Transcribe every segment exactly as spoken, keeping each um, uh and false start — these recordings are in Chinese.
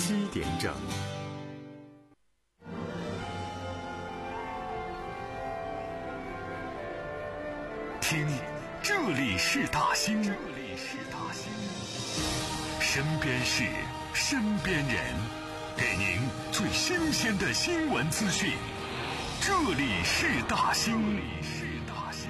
七点整。听，这里是大兴，这里是大兴，身边事，身边人，给您最新鲜的新闻资讯。这里是大兴，这里是大兴。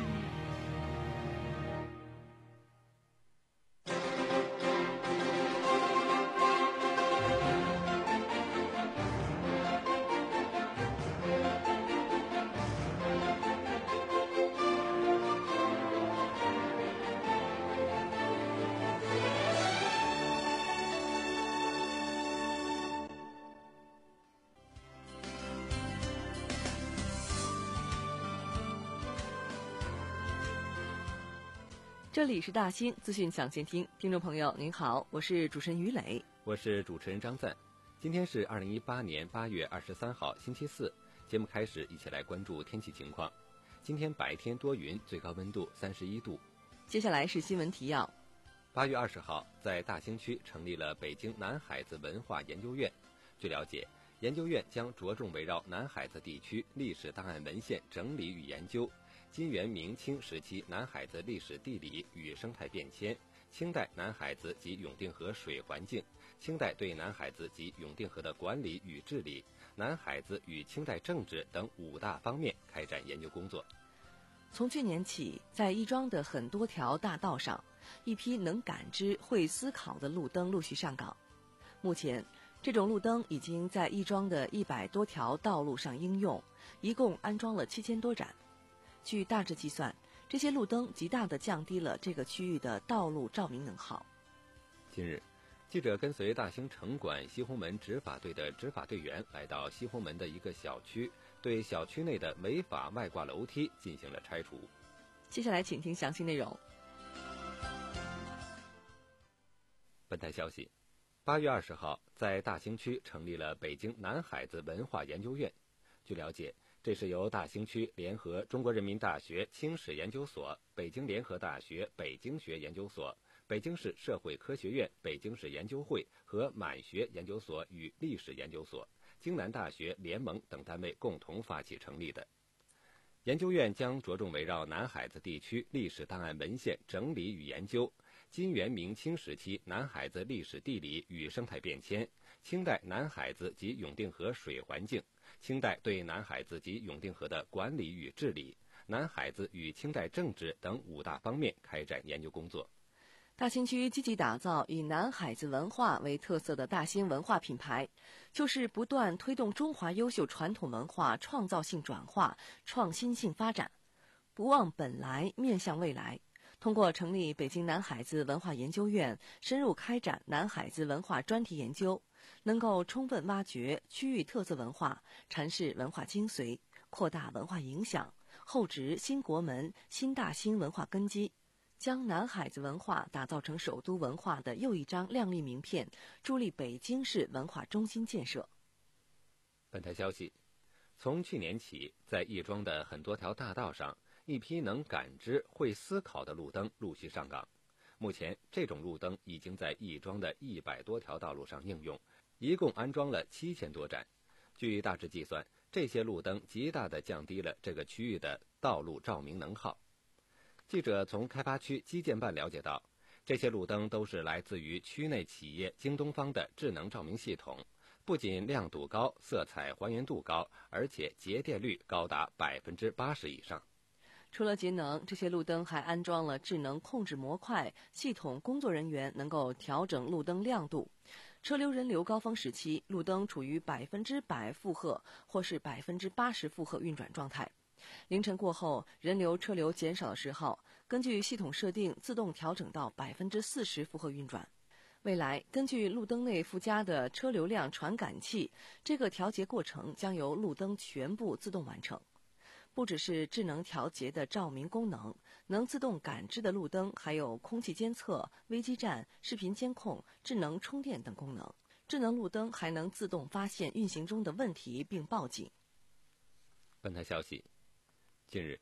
这里是大兴资讯抢先听，听众朋友您好，我是主持人于磊， 我是主持人张赞。今天是二零一八年八月二十三号星期四，节目开始，一起来关注天气情况。今天白天多云，最高温度三十一度。 接下来是新闻提要。 八月二十号，在大兴区成立了北京南海子文化研究院。据了解，研究院将着重围绕南海子地区历史档案文献整理与研究，金元明清时期南海子历史地理与生态变迁，清代南海子及永定河水环境，清代对南海子及永定河的管理与治理，南海子与清代政治等五大方面开展研究工作。 从去年起，在亦庄的很多条大道上，一批能感知、会思考的路灯陆续上岗。目前，这种路灯已经在亦庄的一百多条道路上应用，一共安装了七千多盏。据大致计算，这些路灯极大地降低了这个区域的道路照明能耗。 近日，记者跟随大兴城管西红门执法队的执法队员来到西红门的一个小区，对小区内的违法外挂楼梯进行了拆除。 接下来请听详细内容。 本台消息，八月二十号，在大兴区成立了北京南海子文化研究院。据了解，这是由大兴区联合中国人民大学清史研究所、北京联合大学北京学研究所、北京市社会科学院北京市研究会和满学研究所与历史研究所、京南大学联盟等单位共同发起成立的。研究院将着重围绕南海子地区历史档案文献整理与研究，金元明清时期南海子历史地理与生态变迁，清代南海子及永定河水环境，清代对南海子及永定河的管理与治理，南海子与清代政治等五大方面开展研究工作。 大兴区积极打造以南海子文化为特色的大兴文化品牌，就是不断推动中华优秀传统文化创造性转化、创新性发展，不忘本来，面向未来。通过成立北京南海子文化研究院，深入开展南海子文化专题研究，能够充分挖掘区域特色文化，阐释文化精髓，扩大文化影响，厚植新国门、新大兴文化根基，将南海子文化打造成首都文化的又一张亮丽名片，助力北京市文化中心建设。 本台消息，从去年起，在亦庄的很多条大道上，一批能感知、会思考的路灯陆续上岗。目前，这种路灯已经在亦庄的一百多条道路上应用，一共安装了七千多盏。据大致计算，这些路灯极大地降低了这个区域的道路照明能耗。记者从开发区基建办了解到，这些路灯都是来自于区内企业京东方的智能照明系统，不仅亮度高、色彩还原度高，而且节电率高达百分之八十以上。 除了节能，这些路灯还安装了智能控制模块系统，工作人员能够调整路灯亮度。车流人流高峰时期，路灯处于百分之百负荷或是百分之八十负荷运转状态。凌晨过后，人流车流减少的时候，根据系统设定自动调整到百分之四十负荷运转。未来，根据路灯内附加的车流量传感器，这个调节过程将由路灯全部自动完成。不只是智能调节的照明功能，能自动感知的路灯还有空气监测、危机站、视频监控、智能充电等功能。智能路灯还能自动发现运行中的问题并报警。 本台消息，近日，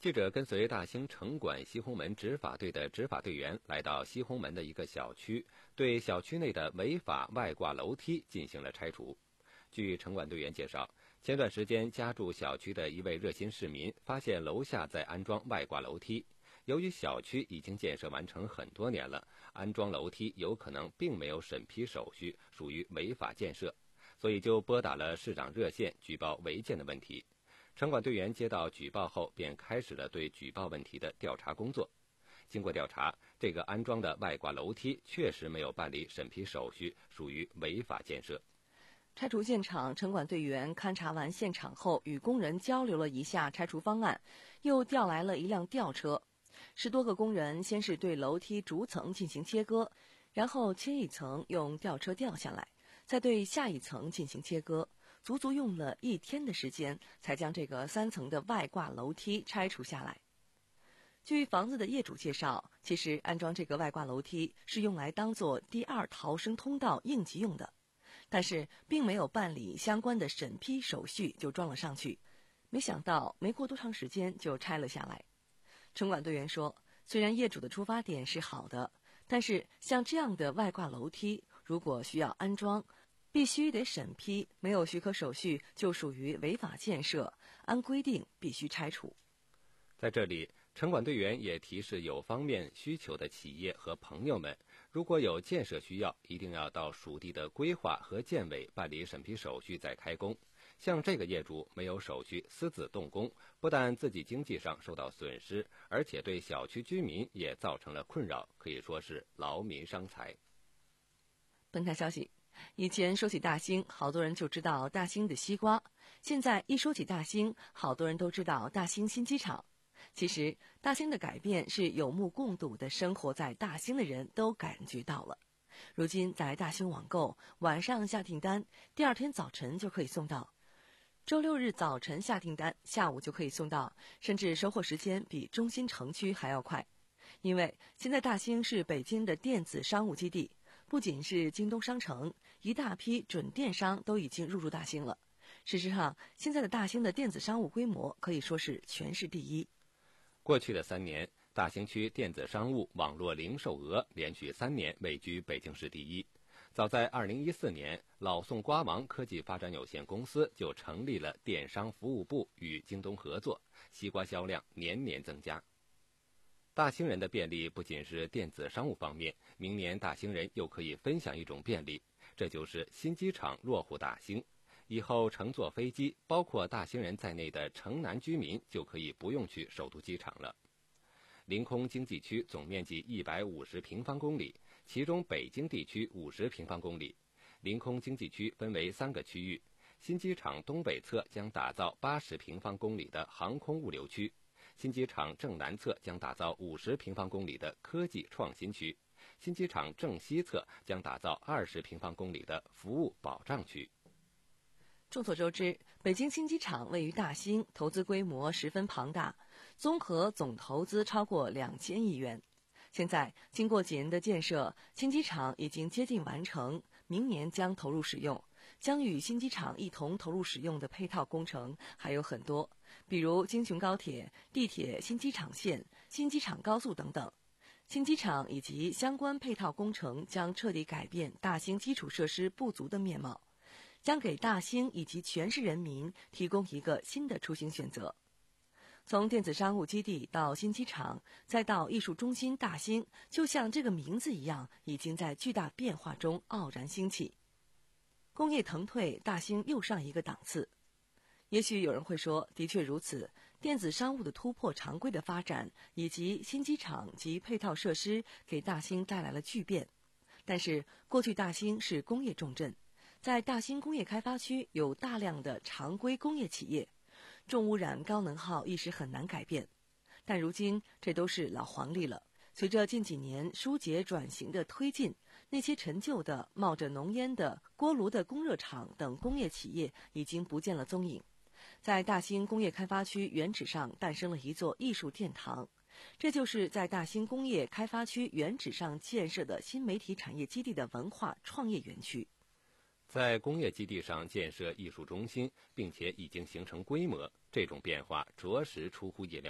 记者跟随大兴城管西红门执法队的执法队员来到西红门的一个小区，对小区内的违法外挂楼梯进行了拆除。据城管队员介绍，前段时间家住小区的一位热心市民发现楼下在安装外挂楼梯，由于小区已经建设完成很多年了，安装楼梯有可能并没有审批手续，属于违法建设，所以就拨打了市长热线举报违建的问题。城管队员接到举报后，便开始了对举报问题的调查工作。经过调查，这个安装的外挂楼梯确实没有办理审批手续，属于违法建设。 拆除现场，城管队员勘察完现场后，与工人交流了一下拆除方案，又调来了一辆吊车。十多个工人先是对楼梯逐层进行切割，然后切一层用吊车吊下来，再对下一层进行切割，足足用了一天的时间，才将这个三层的外挂楼梯拆除下来。据房子的业主介绍，其实安装这个外挂楼梯是用来当做第二逃生通道应急用的，但是并没有办理相关的审批手续就装了上去，没想到没过多长时间就拆了下来。城管队员说，虽然业主的出发点是好的，但是像这样的外挂楼梯，如果需要安装，必须得审批，没有许可手续就属于违法建设，按规定必须拆除。 在这里，城管队员也提示有方面需求的企业和朋友们，如果有建设需要，一定要到属地的规划和建委办理审批手续再开工。像这个业主没有手续私自动工，不但自己经济上受到损失，而且对小区居民也造成了困扰，可以说是劳民伤财。 本台消息，以前说起大兴，好多人就知道大兴的西瓜，现在一说起大兴，好多人都知道大兴新机场。其实大兴的改变是有目共睹的，生活在大兴的人都感觉到了。如今在大兴网购，晚上下订单，第二天早晨就可以送到，周六日早晨下订单，下午就可以送到，甚至收货时间比中心城区还要快。因为现在大兴是北京的电子商务基地，不仅是京东商城，一大批准电商都已经入驻大兴了。事实上，现在的大兴的电子商务规模可以说是全市第一。 过去的三年，大兴区电子商务网络零售额连续三年位居北京市第一。早在二零一四年，老宋瓜王科技发展有限公司就成立了电商服务部，与京东合作，西瓜销量年年增加。大兴人的便利不仅是电子商务方面，明年大兴人又可以分享一种便利，这就是新机场落户大兴。以后乘坐飞机，包括大兴人在内的城南居民就可以不用去首都机场了。临空经济区总面积一百五十平方公里，其中北京地区五十平方公里。临空经济区分为三个区域，新机场东北侧将打造八十平方公里的航空物流区，新机场正南侧将打造五十平方公里的科技创新区，新机场正西侧将打造二十平方公里的服务保障区。 众所周知，北京新机场位于大兴，投资规模十分庞大，综合总投资超过两千亿元。现在经过几年的建设，新机场已经接近完成，明年将投入使用。将与新机场一同投入使用的配套工程还有很多，比如京琼高铁、地铁新机场线、新机场高速等等。新机场以及相关配套工程将彻底改变大兴基础设施不足的面貌，将给大兴以及全市人民提供一个新的出行选择。从电子商务基地到新机场，再到艺术中心大兴，就像这个名字一样，已经在巨大变化中傲然兴起。工业腾退，大兴又上一个档次。也许有人会说，的确如此，电子商务的突破常规的发展，以及新机场及配套设施给大兴带来了巨变。但是过去大兴是工业重镇，在大兴工业开发区有大量的常规工业企业，重污染高能耗一时很难改变。但如今这都是老黄历了，随着近几年疏解转型的推进，那些陈旧的冒着浓烟的锅炉的供热厂等工业企业已经不见了踪影。在大兴工业开发区原址上诞生了一座艺术殿堂，这就是在大兴工业开发区原址上建设的新媒体产业基地的文化创业园区。 在工业基地上建设艺术中心，并且已经形成规模，这种变化着实出乎意料。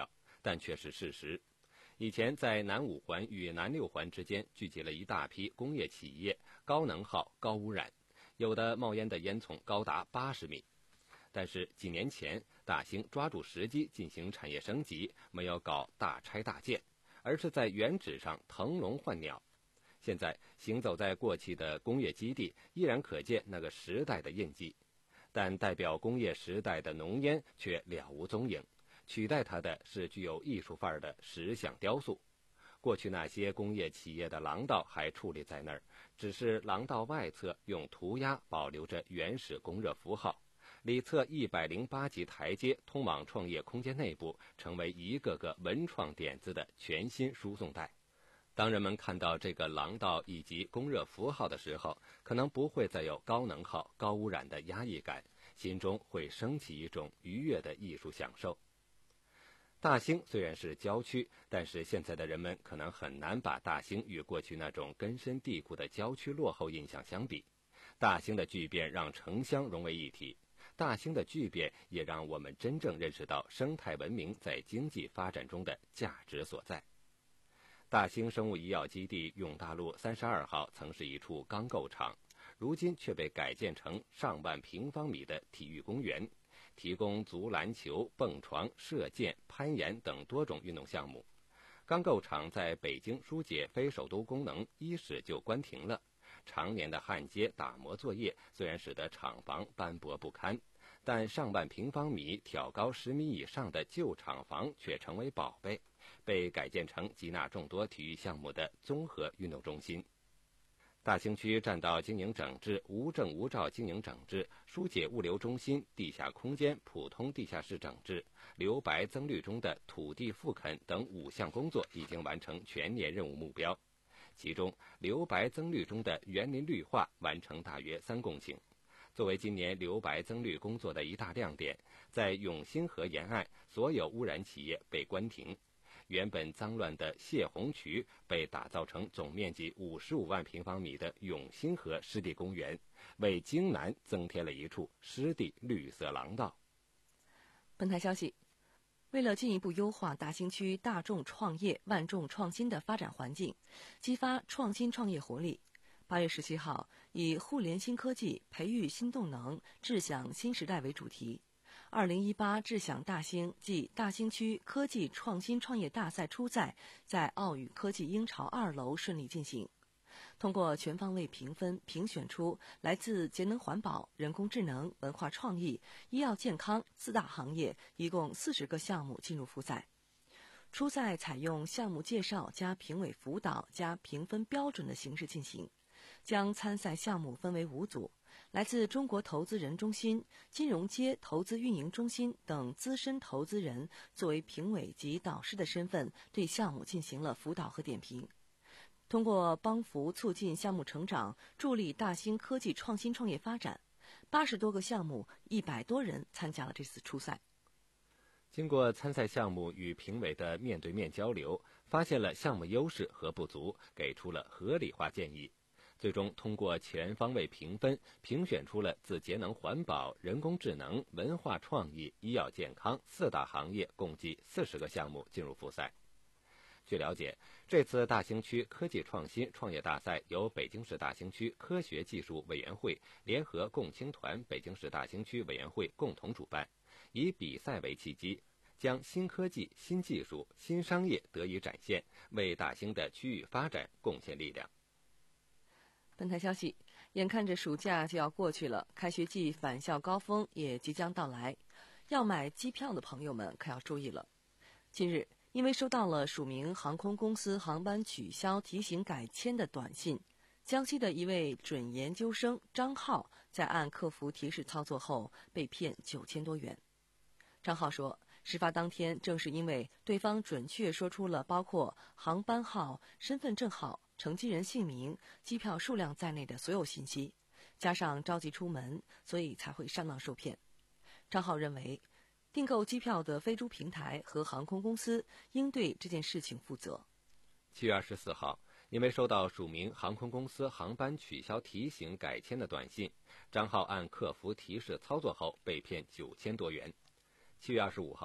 但却是事实。以前在南五环与南六环之间聚集了一大批工业企业，高能耗、高污染，有的冒烟的烟囱高达八十米。但是几年前，大兴抓住时机进行产业升级，没有搞大拆大建，而是在原址上腾笼换鸟。现在行走在过去的工业基地，依然可见那个时代的印记，但代表工业时代的浓烟却了无踪影，取代它的是具有艺术范儿的石像雕塑。过去那些工业企业的廊道还矗立在那儿，只是廊道外侧用涂鸦保留着原始供热符号，里侧一百零八级台阶通往创业空间内部，成为一个个文创点子的全新输送带。当人们看到这个廊道以及供热符号的时候，可能不会再有高能耗、高污染的压抑感，心中会升起一种愉悦的艺术享受。大兴虽然是郊区，但是现在的人们可能很难把大兴与过去那种根深蒂固的郊区落后印象相比。大兴的巨变让城乡融为一体，大兴的巨变也让我们真正认识到生态文明在经济发展中的价值所在。大兴生物医药基地永大路三十二号曾是一处钢构厂，如今却被改建成上万平方米的体育公园，提供足篮球、蹦床、射箭、攀岩等多种运动项目。钢构厂在北京疏解非首都功能伊始就关停了，常年的焊接打磨作业虽然使得厂房斑驳不堪，但上万平方米挑高十米以上的旧厂房却成为宝贝，被改建成集纳众多体育项目的综合运动中心。大兴区占道经营整治、无证无照经营整治、疏解物流中心、地下空间普通地下室整治、留白增绿中的土地复垦等五项工作已经完成全年任务目标。其中留白增绿中的园林绿化完成大约三公顷。作为今年留白增绿工作的一大亮点，在永兴河沿岸所有污染企业被关停，原本脏乱的泄洪渠被打造成总面积五十五万平方米的永兴河湿地公园，为京南增添了一处湿地绿色廊道。 本台消息，为了进一步优化大兴区大众创业、万众创新的发展环境，激发创新创业活力，八月十七号，以互联新科技、培育新动能、智享新时代为主题，二零一八智享大兴暨大兴区科技创新创业大赛初赛在奥宇科技鹰巢二楼顺利进行。通过全方位评分，评选出来自节能环保、人工智能、文化创意、医药健康四大行业，一共四十个项目进入复赛。初赛采用项目介绍加评委辅导加评分标准的形式进行，将参赛项目分为五组，来自中国投资人中心、金融街投资运营中心等资深投资人作为评委及导师的身份，对项目进行了辅导和点评。通过帮扶促进项目成长，助力大兴科技创新创业发展，八十多个项目，一百多人参加了这次初赛。 经过参赛项目与评委的面对面交流，发现了项目优势和不足，给出了合理化建议。最终通过全方位评分，评选出了自节能环保、人工智能、文化创意、医药健康四大行业共计四十个项目进入复赛。据了解，这次大兴区科技创新创业大赛由北京市大兴区科学技术委员会联合共青团北京市大兴区委员会共同主办，以比赛为契机，将新科技、新技术、新商业得以展现，为大兴的区域发展贡献力量。 本台消息，眼看着暑假就要过去了，开学季返校高峰也即将到来，要买机票的朋友们可要注意了。近日，因为收到了署名航空公司航班取消提醒改签的短信，江西的一位准研究生张浩在按客服提示操作后被骗九千多元。张浩说，事发当天正是因为对方准确说出了包括航班号、身份证号、乘机人姓名、机票数量在内的所有信息，加上着急出门，所以才会上当受骗。张浩认为，订购机票的飞猪平台和航空公司应对这件事情负责。 七月二十四号，因为收到署名航空公司航班取消提醒改签的短信，张浩按客服提示操作后被骗九千多元。七月二十五号，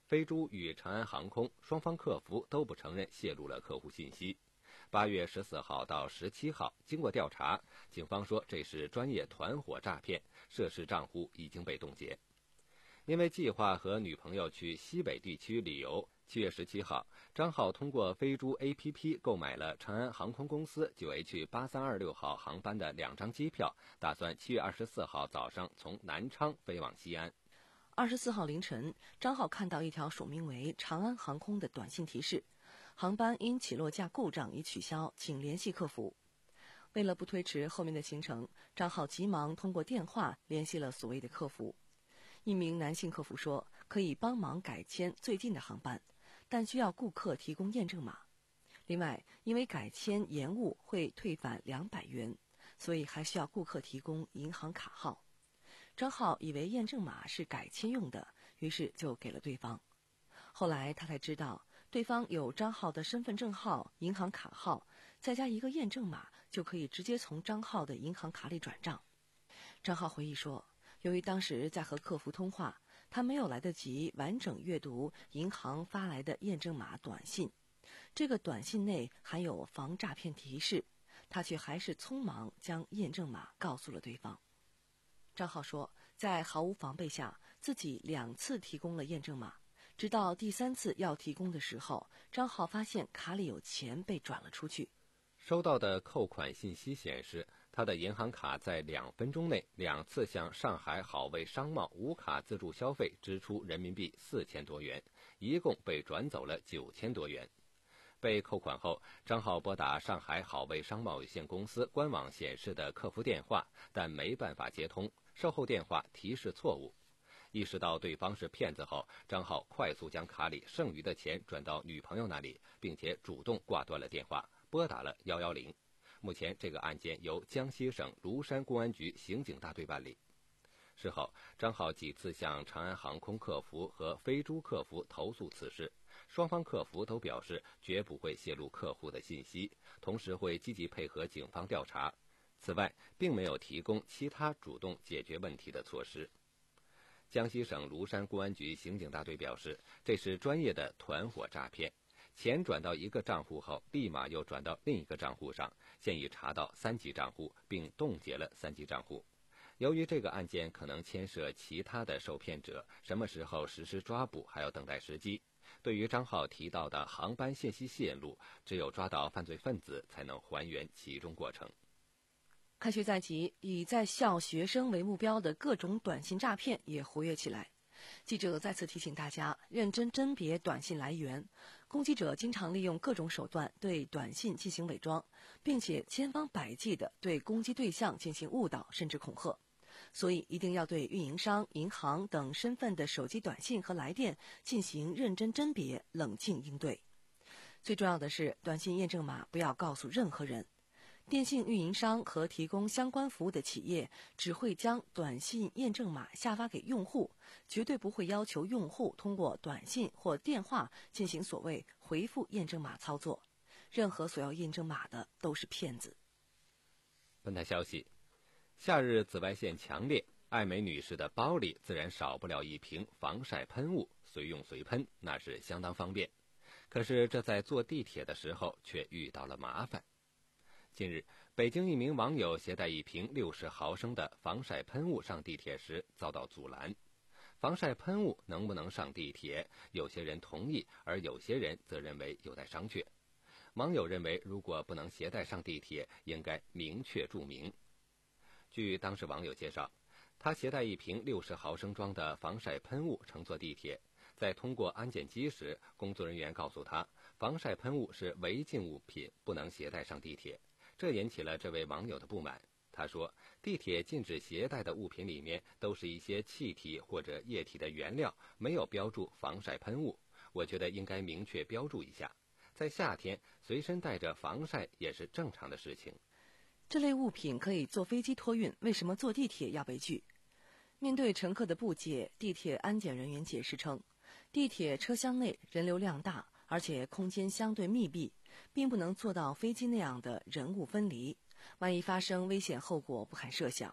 飞猪与长安航空双方客服都不承认泄露了客户信息。八月十四号到十七号，经过调查，警方说这是专业团伙诈骗，涉事账户已经被冻结。因为计划和女朋友去西北地区旅游，七月十七号，张浩通过飞猪 A P P 购买了长安航空公司 九 H 八三二六号航班的两张机票，打算七月二十四号早上从南昌飞往西安。 二十四号凌晨，张浩看到一条署名为长安航空的短信提示，航班因起落架故障已取消，请联系客服。为了不推迟后面的行程，张浩急忙通过电话联系了所谓的客服。一名男性客服说可以帮忙改签最近的航班，但需要顾客提供验证码。另外，因为改签延误会退返两百元，所以还需要顾客提供银行卡号。张浩以为验证码是改签用的，于是就给了对方。后来他才知道，对方有张浩的身份证号、银行卡号，再加一个验证码，就可以直接从张浩的银行卡里转账。张浩回忆说，由于当时在和客服通话，他没有来得及完整阅读银行发来的验证码短信，这个短信内含有防诈骗提示，他却还是匆忙将验证码告诉了对方。张浩说，在毫无防备下，自己两次提供了验证码，直到第三次要提供的时候，张浩发现卡里有钱被转了出去。 收到的扣款信息显示，他的银行卡在两分钟内两次向上海好味商贸无卡自助消费支出人民币四千多元，一共被转走了九千多元。被扣款后，张浩拨打上海好味商贸有限公司官网显示的客服电话，但没办法接通，售后电话提示错误。意识到对方是骗子后，张浩快速将卡里剩余的钱转到女朋友那里，并且主动挂断了电话，拨打了一一零。目前这个案件由江西省庐山公安局刑警大队办理。事后，张浩几次向长安航空客服和飞猪客服投诉此事，双方客服都表示绝不会泄露客户的信息，同时会积极配合警方调查。此外，并没有提供其他主动解决问题的措施。江西省庐山公安局刑警大队表示，这是专业的团伙诈骗，钱转到一个账户后，立马又转到另一个账户上，现已查到三级账户，并冻结了三级账户。由于这个案件可能牵涉其他的受骗者，什么时候实施抓捕还要等待时机。对于张浩提到的航班信息泄露，只有抓到犯罪分子才能还原其中过程。 开学在即，以在校学生为目标的各种短信诈骗也活跃起来。记者再次提醒大家，认真甄别短信来源。攻击者经常利用各种手段对短信进行伪装，并且千方百计地对攻击对象进行误导甚至恐吓。所以一定要对运营商、银行等身份的手机短信和来电进行认真甄别，冷静应对。最重要的是，短信验证码不要告诉任何人。电信运营商和提供相关服务的企业只会将短信验证码下发给用户，绝对不会要求用户通过短信或电话进行所谓回复验证码操作。任何索要验证码的都是骗子。 本台消息，夏日紫外线强烈，艾美女士的包里自然少不了一瓶防晒喷雾，随用随喷，那是相当方便。可是这在坐地铁的时候却遇到了麻烦。近日，北京一名网友携带一瓶六十毫升的防晒喷雾上地铁时遭到阻拦。防晒喷雾能不能上地铁，有些人同意，而有些人则认为有待商榷。网友认为，如果不能携带上地铁，应该明确注明。据当事网友介绍，他携带一瓶六十毫升装的防晒喷雾乘坐地铁，在通过安检机时，工作人员告诉他，防晒喷雾是违禁物品，不能携带上地铁。这引起了这位网友的不满。他说，地铁禁止携带的物品里面都是一些气体或者液体的原料，没有标注防晒喷雾，我觉得应该明确标注一下。在夏天，随身带着防晒也是正常的事情。 这类物品可以坐飞机托运，为什么坐地铁要被拒？面对乘客的不解，地铁安检人员解释称，地铁车厢内人流量大，而且空间相对密闭，并不能做到飞机那样的人物分离，万一发生危险后果不堪设想。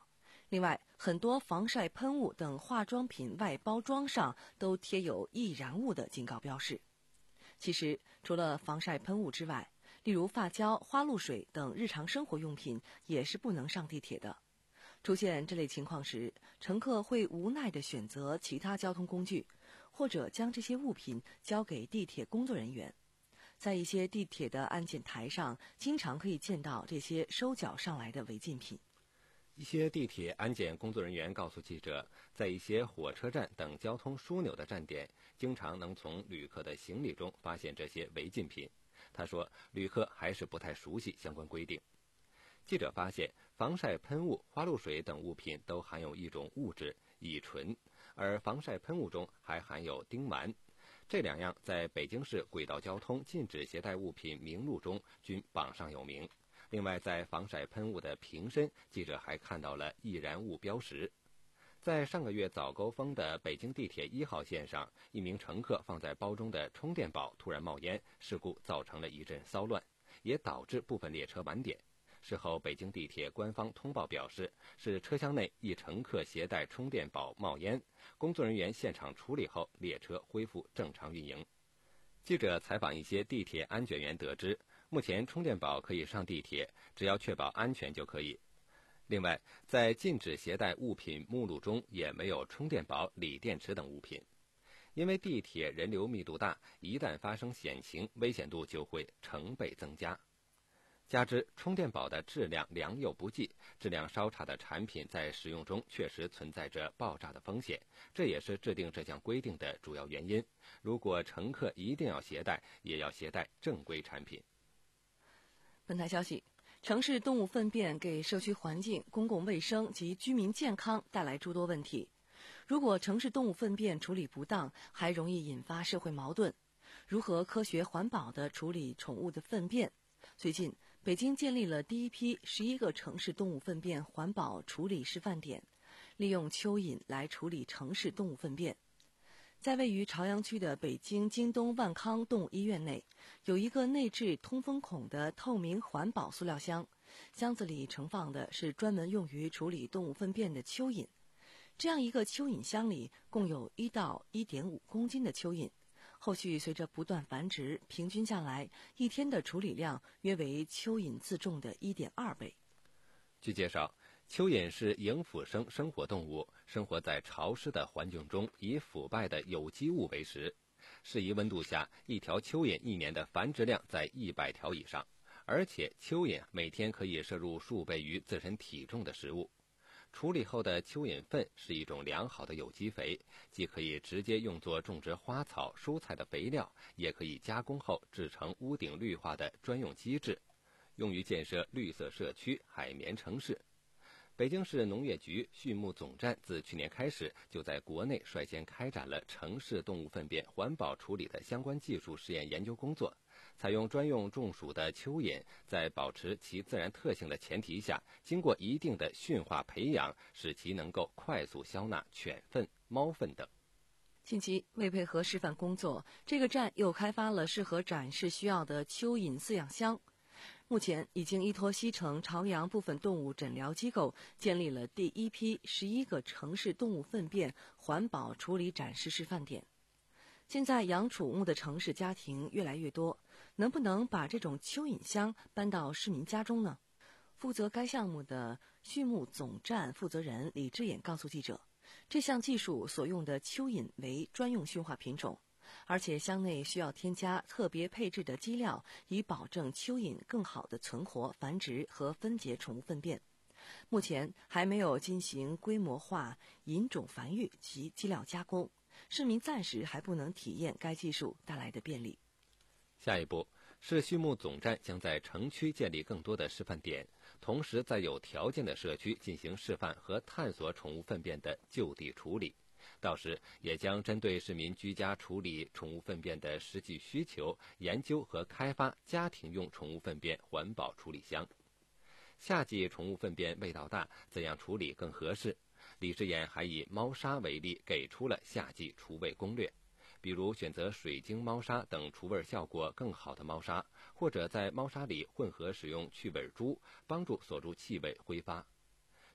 另外，很多防晒喷雾等化妆品外包装上都贴有易燃物的警告标识。其实，除了防晒喷雾之外，例如发胶、花露水等日常生活用品也是不能上地铁的。出现这类情况时，乘客会无奈地选择其他交通工具，或者将这些物品交给地铁工作人员。在一些地铁的安检台上，经常可以见到这些收缴上来的违禁品。 一些地铁安检工作人员告诉记者，在一些火车站等交通枢纽的站点，经常能从旅客的行李中发现这些违禁品。他说，旅客还是不太熟悉相关规定。记者发现，防晒喷雾、花露水等物品都含有一种物质乙醇，而防晒喷雾中还含有丁烷。这两样在北京市轨道交通禁止携带物品名录中均榜上有名。另外，在防晒喷雾的瓶身，记者还看到了易燃物标识。在上个月早高峰的北京地铁一号线上，一名乘客放在包中的充电宝突然冒烟，事故造成了一阵骚乱，也导致部分列车晚点。事后，北京地铁官方通报表示，是车厢内一乘客携带充电宝冒烟，工作人员现场处理后，列车恢复正常运营。记者采访一些地铁安检员得知，目前充电宝可以上地铁，只要确保安全就可以。另外，在禁止携带物品目录中也没有充电宝、锂电池等物品。因为地铁人流密度大，一旦发生险情，危险度就会成倍增加。加之充电宝的质量良莠不齐，质量稍差的产品在使用中确实存在着爆炸的风险，这也是制定这项规定的主要原因。如果乘客一定要携带，也要携带正规产品。 本台消息，城市动物粪便给社区环境、公共卫生及居民健康带来诸多问题。如果城市动物粪便处理不当，还容易引发社会矛盾。如何科学环保地处理宠物的粪便？最近，北京建立了第一批十一个城市动物粪便环保处理示范点，利用蚯蚓来处理城市动物粪便。在位于朝阳区的北京京东万康动物医院内，有一个内置通风孔的透明环保塑料箱，箱子里盛放的是专门用于处理动物粪便的蚯蚓。这样一个蚯蚓箱里共有一到一点五公斤的蚯蚓。后续随着不断繁殖，平均下来，一天的处理量约为蚯蚓自重的 一点二倍。 据介绍，蚯蚓是迎腐生生活动物，生活在潮湿的环境中，以腐败的有机物为食。适宜温度下，一条蚯蚓一年的繁殖量在一百条以上，而且蚯蚓每天可以摄入数倍于自身体重的食物。处理后的蚯蚓粪是一种良好的有机肥，既可以直接用作种植花草、蔬菜的肥料，也可以加工后制成屋顶绿化的专用机制，用于建设绿色社区、海绵城市。北京市农业局畜牧总站自去年开始，就在国内率先开展了城市动物粪便环保处理的相关技术试验研究工作。采用专用种属的蚯蚓，在保持其自然特性的前提下，经过一定的驯化培养，使其能够快速消纳犬粪、猫粪等。 近期，为配合示范工作，这个站又开发了适合展示需要的蚯蚓饲养箱。目前已经依托西城朝阳部分动物诊疗机构，建立了第一批十一个城市动物粪便环保处理展示示范点。现在养宠物的城市家庭越来越多，能不能把这种蚯蚓箱搬到市民家中呢？负责该项目的畜牧总站负责人李志远告诉记者，这项技术所用的蚯蚓为专用驯化品种，而且箱内需要添加特别配置的基料，以保证蚯蚓更好地存活、繁殖和分解宠物粪便。目前还没有进行规模化引种繁育及基料加工，市民暂时还不能体验该技术带来的便利。 下一步，市畜牧总站将在城区建立更多的示范点，同时在有条件的社区进行示范和探索宠物粪便的就地处理。到时也将针对市民居家处理宠物粪便的实际需求，研究和开发家庭用宠物粪便环保处理箱。夏季宠物粪便味道大，怎样处理更合适？李志远还以猫砂为例，给出了夏季除味攻略，比如选择水晶猫砂等除味效果更好的猫砂，或者在猫砂里混合使用去味珠，帮助锁住气味挥发。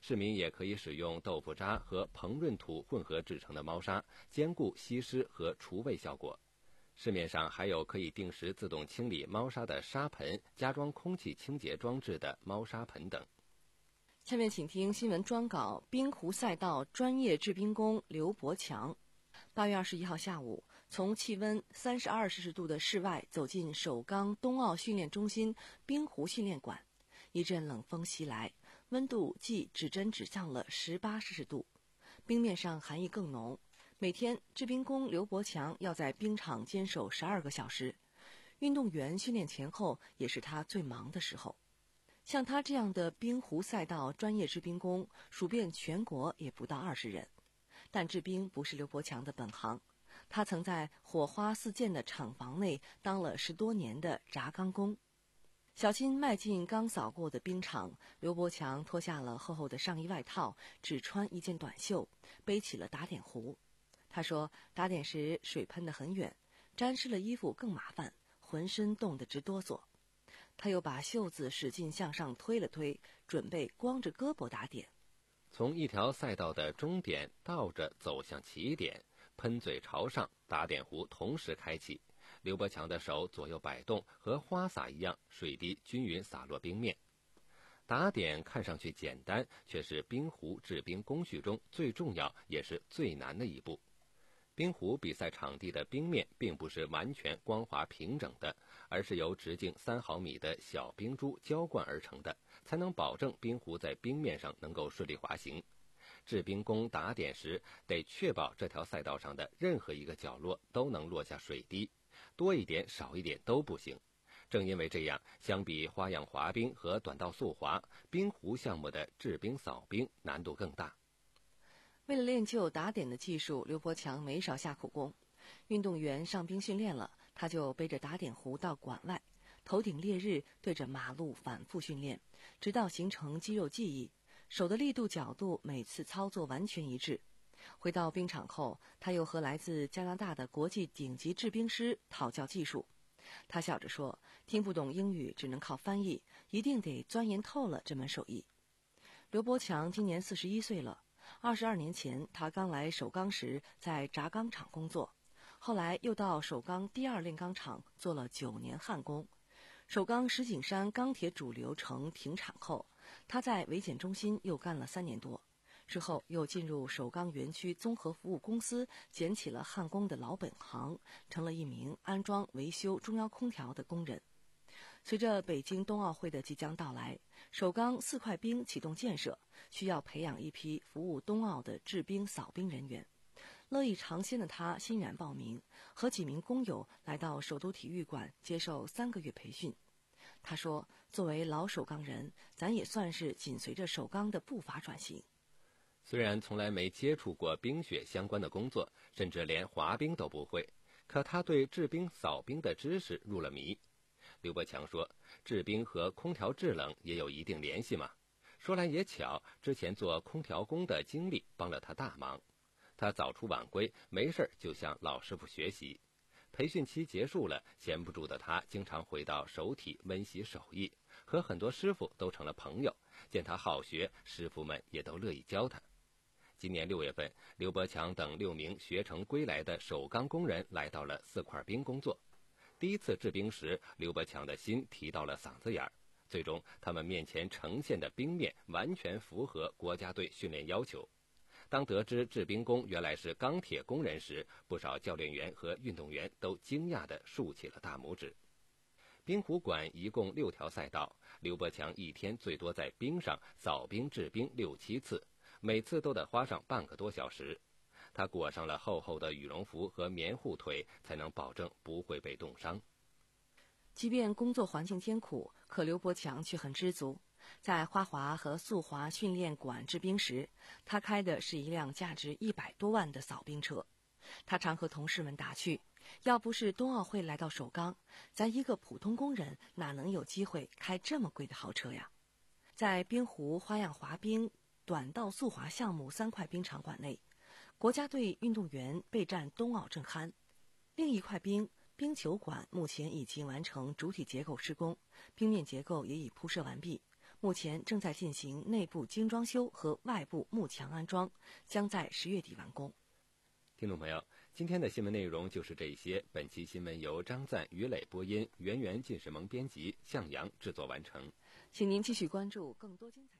市民也可以使用豆腐渣和膨润土混合制成的猫砂，兼顾吸湿和除味效果。市面上还有可以定时自动清理猫砂的砂盆，加装空气清洁装置的猫砂盆等。 下面请听新闻专稿：冰壶赛道专业制冰工刘伯强。八月二十一号下午，从气温三十二摄氏度的室外走进首钢冬奥训练中心冰壶训练馆，一阵冷风袭来，温度即指针指向了十八摄氏度，冰面上寒意更浓。每天，制冰工刘伯强要在冰场坚守十二个小时，运动员训练前后也是他最忙的时候。像他这样的冰壶赛道专业制冰工，数遍全国也不到二十人。但制冰不是刘伯强的本行，他曾在火花四溅的厂房内当了十多年的轧钢工。小心迈进刚扫过的冰场，刘伯强脱下了厚厚的上衣外套，只穿一件短袖，背起了打点壶。他说，打点时水喷得很远，沾湿了衣服更麻烦，浑身冻得直哆嗦。他又把袖子使劲向上推了推，准备光着胳膊打点。 从一条赛道的终点倒着走向起点，喷嘴朝上，打点壶同时开启。刘伯强的手左右摆动，和花洒一样，水滴均匀洒落冰面。打点看上去简单，却是冰壶制冰工序中最重要也是最难的一步。冰壶比赛场地的冰面并不是完全光滑平整的，而是由直径三毫米的小冰珠浇灌而成的，才能保证冰壶在冰面上能够顺利滑行。制冰工打点时得确保这条赛道上的任何一个角落都能落下水滴，多一点少一点都不行。正因为这样，相比花样滑冰和短道速滑，冰壶项目的制冰扫冰难度更大。 为了练就打点的技术，刘伯强没少下苦功。运动员上冰训练了，他就背着打点壶到馆外，头顶烈日，对着马路反复训练，直到形成肌肉记忆，手的力度角度每次操作完全一致。回到冰场后，他又和来自加拿大的国际顶级制冰师讨教技术。他笑着说，听不懂英语只能靠翻译，一定得钻研透了这门手艺。刘伯强今年四十一岁了。二十二年前，他刚来首钢时在轧钢厂工作，后来又到首钢第二炼钢厂做了九年焊工。首钢石景山钢铁主流城停产后，他在维检中心又干了三年多，之后又进入首钢园区综合服务公司，捡起了焊工的老本行，成了一名安装维修中央空调的工人。随着北京冬奥会的即将到来，首钢四块冰启动建设，需要培养一批服务冬奥的制冰扫冰人员。乐意尝鲜的他欣然报名，和几名工友来到首都体育馆接受三个月培训。他说，作为老首钢人，咱也算是紧随着首钢的步伐转型。 虽然从来没接触过冰雪相关的工作，甚至连滑冰都不会，可他对制冰扫冰的知识入了迷。刘伯强说，制冰和空调制冷也有一定联系嘛。说来也巧，之前做空调工的经历帮了他大忙。他早出晚归，没事就向老师傅学习。培训期结束了，闲不住的他经常回到首体温习手艺，和很多师傅都成了朋友。见他好学，师傅们也都乐意教他。今年六月份，刘伯强等六名学成归来的首钢工人来到了四块冰工作。第一次制冰时，刘伯强的心提到了嗓子眼儿。最终，他们面前呈现的冰面完全符合国家队训练要求。当得知制冰工原来是钢铁工人时，不少教练员和运动员都惊讶地竖起了大拇指。冰壶馆一共六条赛道，刘伯强一天最多在冰上扫冰制冰六七次，每次都得花上半个多小时。他裹上了厚厚的羽绒服和棉护腿，才能保证不会被冻伤。 即便工作环境艰苦，可刘伯强却很知足。在花滑和速滑训练馆制冰时，他开的是一辆价值一百多万的扫冰车。他常和同事们打趣，要不是冬奥会来到首钢，咱一个普通工人哪能有机会开这么贵的豪车呀？在冰壶花样滑冰短道速滑项目三块冰场馆内，国家队运动员备战冬奥正酣。另一块冰冰球馆目前已经完成主体结构施工，冰面结构也已铺设完毕， 目前正在进行内部精装修和外部幕墙安装，将在十月底完工。 听众朋友，今天的新闻内容就是这些。本期新闻由张赞、于磊播音，圆圆、靳世萌编辑，向阳制作完成。 请您继续关注更多精彩。